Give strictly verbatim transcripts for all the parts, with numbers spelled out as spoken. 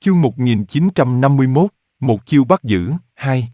Chương một nghìn chín trăm năm mươi mốt, một chiêu bắt giữ, hai.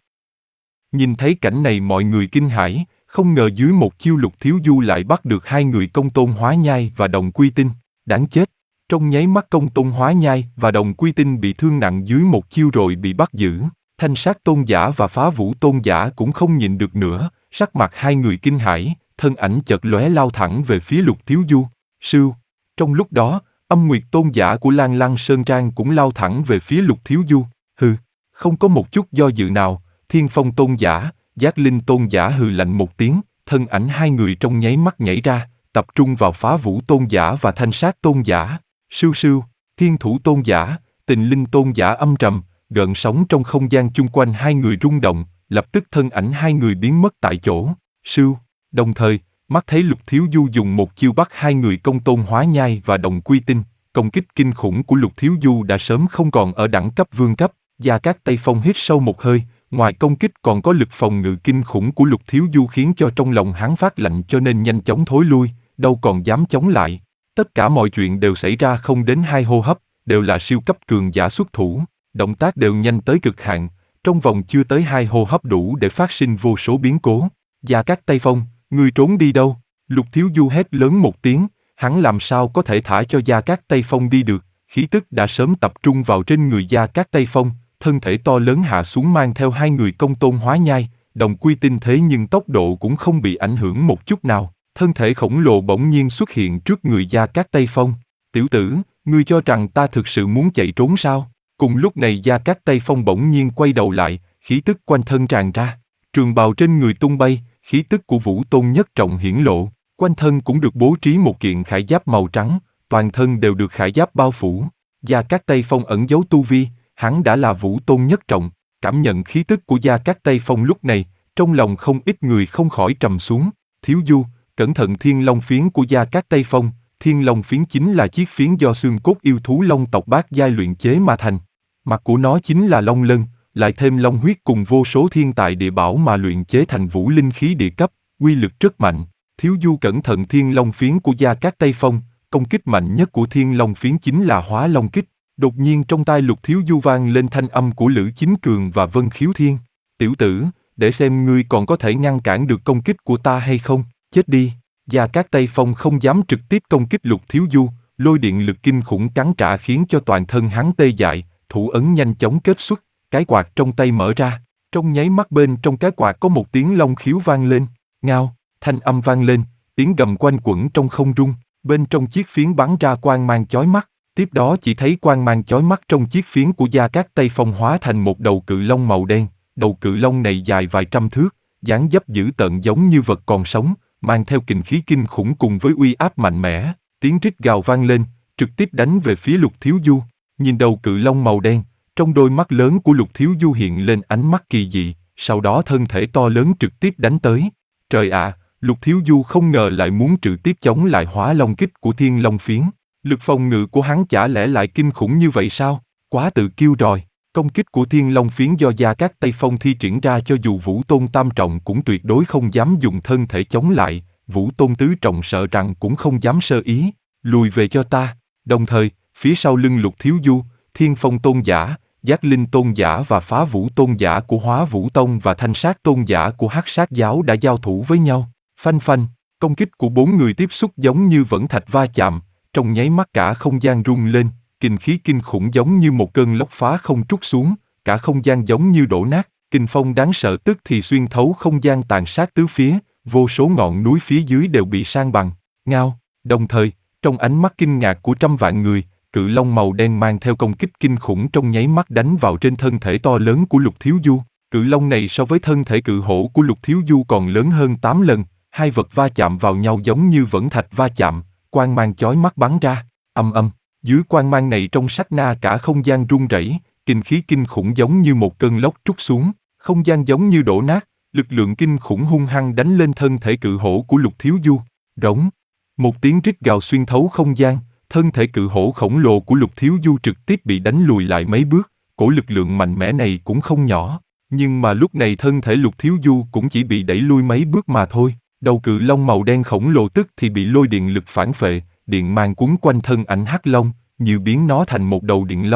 Nhìn thấy cảnh này mọi người kinh hãi, không ngờ dưới một chiêu Lục Thiếu Du lại bắt được hai người Công Tôn Hóa Nhai và Đồng Quy Tinh, đáng chết. Trong nháy mắt Công Tôn Hóa Nhai và Đồng Quy Tinh bị thương nặng dưới một chiêu rồi bị bắt giữ, Thanh Sát Tôn Giả và Phá Vũ Tôn Giả cũng không nhịn được nữa, sắc mặt hai người kinh hãi, thân ảnh chợt lóe lao thẳng về phía Lục Thiếu Du. Sưu, trong lúc đó, Âm Nguyệt Tôn Giả của Lan Lăng Sơn Trang cũng lao thẳng về phía Lục Thiếu Du. Hừ, không có một chút do dự nào, Thiên Phong Tôn Giả, Giác Linh Tôn Giả hừ lạnh một tiếng, thân ảnh hai người trong nháy mắt nhảy ra, tập trung vào Phá Vũ Tôn Giả và Thanh Sát Tôn Giả. Sưu sưu, Thiên Thủ Tôn Giả, Tình Linh Tôn Giả âm trầm, gợn sóng trong không gian chung quanh hai người rung động, lập tức thân ảnh hai người biến mất tại chỗ. Sưu, đồng thời, mắt thấy Lục Thiếu Du dùng một chiêu bắt hai người Công Tôn Hóa Nhai và Đồng Quy Tinh, công kích kinh khủng của Lục Thiếu Du đã sớm không còn ở đẳng cấp vương cấp. Gia Cát Tây Phong hít sâu một hơi, ngoài công kích còn có lực phòng ngự kinh khủng của Lục Thiếu Du khiến cho trong lòng hắn phát lạnh cho nên nhanh chóng thối lui, đâu còn dám chống lại. Tất cả mọi chuyện đều xảy ra không đến hai hô hấp, đều là siêu cấp cường giả xuất thủ, động tác đều nhanh tới cực hạn, trong vòng chưa tới hai hô hấp đủ để phát sinh vô số biến cố. Gia Cát Tây Phong, ngươi trốn đi đâu? Lục Thiếu Du hét lớn một tiếng, hắn làm sao có thể thả cho Gia Cát Tây Phong đi được, khí tức đã sớm tập trung vào trên người Gia Cát Tây Phong, thân thể to lớn hạ xuống mang theo hai người Công Tôn Hóa Nhai, Đồng Quy Tinh thế nhưng tốc độ cũng không bị ảnh hưởng một chút nào, thân thể khổng lồ bỗng nhiên xuất hiện trước người Gia Cát Tây Phong. Tiểu tử, ngươi cho rằng ta thực sự muốn chạy trốn sao? Cùng lúc này Gia Cát Tây Phong bỗng nhiên quay đầu lại, khí tức quanh thân tràn ra, trường bào trên người tung bay, khí tức của Vũ Tôn Nhất Trọng hiển lộ, quanh thân cũng được bố trí một kiện khải giáp màu trắng, toàn thân đều được khải giáp bao phủ. Gia Cát Tây Phong ẩn giấu tu vi, hắn đã là Vũ Tôn Nhất Trọng, cảm nhận khí tức của Gia Cát Tây Phong lúc này, trong lòng không ít người không khỏi trầm xuống. Thiếu Du, cẩn thận Thiên Long Phiến của Gia Cát Tây Phong. Thiên Long Phiến chính là chiếc phiến do xương cốt yêu thú Long tộc Bát Giai luyện chế mà thành. Mặt của nó chính là long lân, lại thêm long huyết cùng vô số thiên tài địa bảo mà luyện chế thành vũ linh khí địa cấp, uy lực rất mạnh. Thiếu Du cẩn thận Thiên Long Phiến của Gia Cát Tây Phong, công kích mạnh nhất của Thiên Long Phiến chính là Hóa Long Kích. Đột nhiên trong tai Lục Thiếu Du vang lên thanh âm của Lữ Chính Cường và Vân Khiếu Thiên. Tiểu tử, để xem ngươi còn có thể ngăn cản được công kích của ta hay không, chết đi. Gia Cát Tây Phong không dám trực tiếp công kích Lục Thiếu Du, lôi điện lực kinh khủng cắn trả khiến cho toàn thân hắn tê dại, thủ ấn nhanh chóng kết xuất, cái quạt trong tay mở ra, trong nháy mắt bên trong cái quạt có một tiếng long khiếu vang lên, ngao, thanh âm vang lên, tiếng gầm quanh quẩn trong không trung, bên trong chiếc phiến bắn ra quang mang chói mắt, tiếp đó chỉ thấy quang mang chói mắt trong chiếc phiến của Gia Cát Tây Phong hóa thành một đầu cự long màu đen, đầu cự long này dài vài trăm thước, dáng dấp dữ tợn giống như vật còn sống, mang theo kình khí kinh khủng cùng với uy áp mạnh mẽ, tiếng rít gào vang lên, trực tiếp đánh về phía Lục Thiếu Du. Nhìn đầu cự long màu đen, trong đôi mắt lớn của Lục Thiếu Du hiện lên ánh mắt kỳ dị, sau đó thân thể to lớn trực tiếp đánh tới. Trời ạ, à, Lục Thiếu Du không ngờ lại muốn trực tiếp chống lại Hóa Long Kích của Thiên Long Phiến. Lực phòng ngự của hắn chả lẽ lại kinh khủng như vậy sao? Quá tự kiêu rồi. Công kích của Thiên Long Phiến do Gia Cát Tây Phong thi triển ra cho dù Vũ Tôn Tam Trọng cũng tuyệt đối không dám dùng thân thể chống lại, Vũ Tôn Tứ Trọng sợ rằng cũng không dám sơ ý, lùi về cho ta. Đồng thời, phía sau lưng Lục Thiếu Du, Thiên Phong Tôn Giả, Giác Linh Tôn Giả và Phá Vũ Tôn Giả của Hóa Vũ Tông và Thanh Sát Tôn Giả của Hắc Sát Giáo đã giao thủ với nhau. Phanh phanh, công kích của bốn người tiếp xúc giống như vẫn thạch va chạm, trong nháy mắt cả không gian rung lên, kình khí kinh khủng giống như một cơn lốc phá không trút xuống, cả không gian giống như đổ nát, kình phong đáng sợ tức thì xuyên thấu không gian tàn sát tứ phía, vô số ngọn núi phía dưới đều bị san bằng. Ngao, đồng thời, trong ánh mắt kinh ngạc của trăm vạn người, cự long màu đen mang theo công kích kinh khủng trong nháy mắt đánh vào trên thân thể to lớn của Lục Thiếu Du. Cự long này so với thân thể cự hổ của Lục Thiếu Du còn lớn hơn tám lần, hai vật va chạm vào nhau giống như vẫn thạch va chạm, quang mang chói mắt bắn ra, âm âm, dưới quang mang này trong sát na cả không gian rung rẩy, kình khí kinh khủng giống như một cơn lốc trút xuống, không gian giống như đổ nát, lực lượng kinh khủng hung hăng đánh lên thân thể cự hổ của Lục Thiếu Du. Rống, một tiếng rít gào xuyên thấu không gian, thân thể cự hổ khổng lồ của Lục Thiếu Du trực tiếp bị đánh lùi lại mấy bước, cổ lực lượng mạnh mẽ này cũng không nhỏ, nhưng mà lúc này thân thể Lục Thiếu Du cũng chỉ bị đẩy lui mấy bước mà thôi. Đầu cự long màu đen khổng lồ tức thì bị lôi điện lực phản phệ, điện mang quấn quanh thân ảnh hắc long, như biến nó thành một đầu điện long,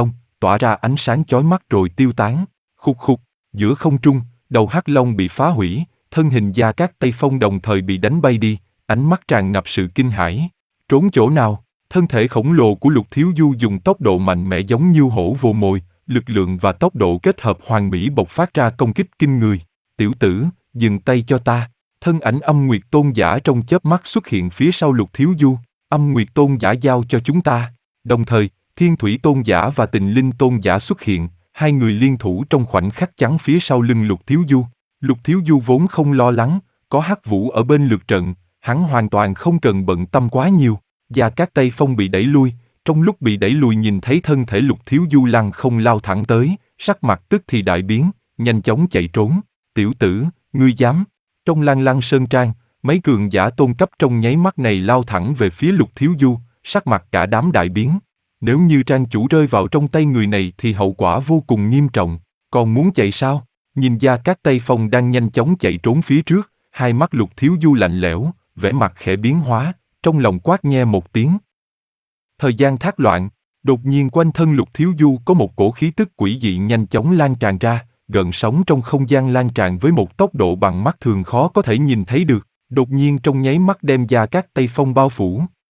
tỏa ra ánh sáng chói mắt rồi tiêu tán. Khục khục, giữa không trung, đầu hắc long bị phá hủy, thân hình Gia Cát Tây Phong đồng thời bị đánh bay đi, ánh mắt tràn ngập sự kinh hãi. Trốn chỗ nào? Thân thể khổng lồ của Lục Thiếu Du dùng tốc độ mạnh mẽ giống như hổ vồ mồi, lực lượng và tốc độ kết hợp hoàn mỹ bộc phát ra công kích kinh người. Tiểu tử, dừng tay cho ta. Thân ảnh Âm Nguyệt Tôn Giả trong chớp mắt xuất hiện phía sau Lục Thiếu Du. Âm Nguyệt Tôn Giả giao cho chúng ta. Đồng thời, Thiên Thủy Tôn Giả và Tình Linh Tôn Giả xuất hiện, hai người liên thủ trong khoảnh khắc chắn phía sau lưng Lục Thiếu Du. Lục Thiếu Du vốn không lo lắng, có Hắc Vũ ở bên lượt trận, hắn hoàn toàn không cần bận tâm quá nhiều. Gia Cát Tây Phong bị đẩy lui, trong lúc bị đẩy lùi nhìn thấy thân thể Lục Thiếu Du lăng không lao thẳng tới, sắc mặt tức thì đại biến, nhanh chóng chạy trốn. Tiểu tử, ngươi dám? Trong Lan Lăng Sơn Trang, mấy cường giả tôn cấp trong nháy mắt này lao thẳng về phía Lục Thiếu Du, sắc mặt cả đám đại biến. Nếu như trang chủ rơi vào trong tay người này thì hậu quả vô cùng nghiêm trọng. Còn muốn chạy sao? Nhìn Gia Cát Tây Phong đang nhanh chóng chạy trốn phía trước, hai mắt Lục Thiếu Du lạnh lẽo, vẻ mặt khẽ biến hóa, trong lòng quát nghe một tiếng. Thời gian thác loạn, đột nhiên quanh thân Lục Thiếu Du có một cổ khí tức quỷ dị nhanh chóng lan tràn ra, gợn sóng trong không gian lan tràn với một tốc độ bằng mắt thường khó có thể nhìn thấy được, đột nhiên trong nháy mắt đem Gia Cát Tây Phong bao phủ.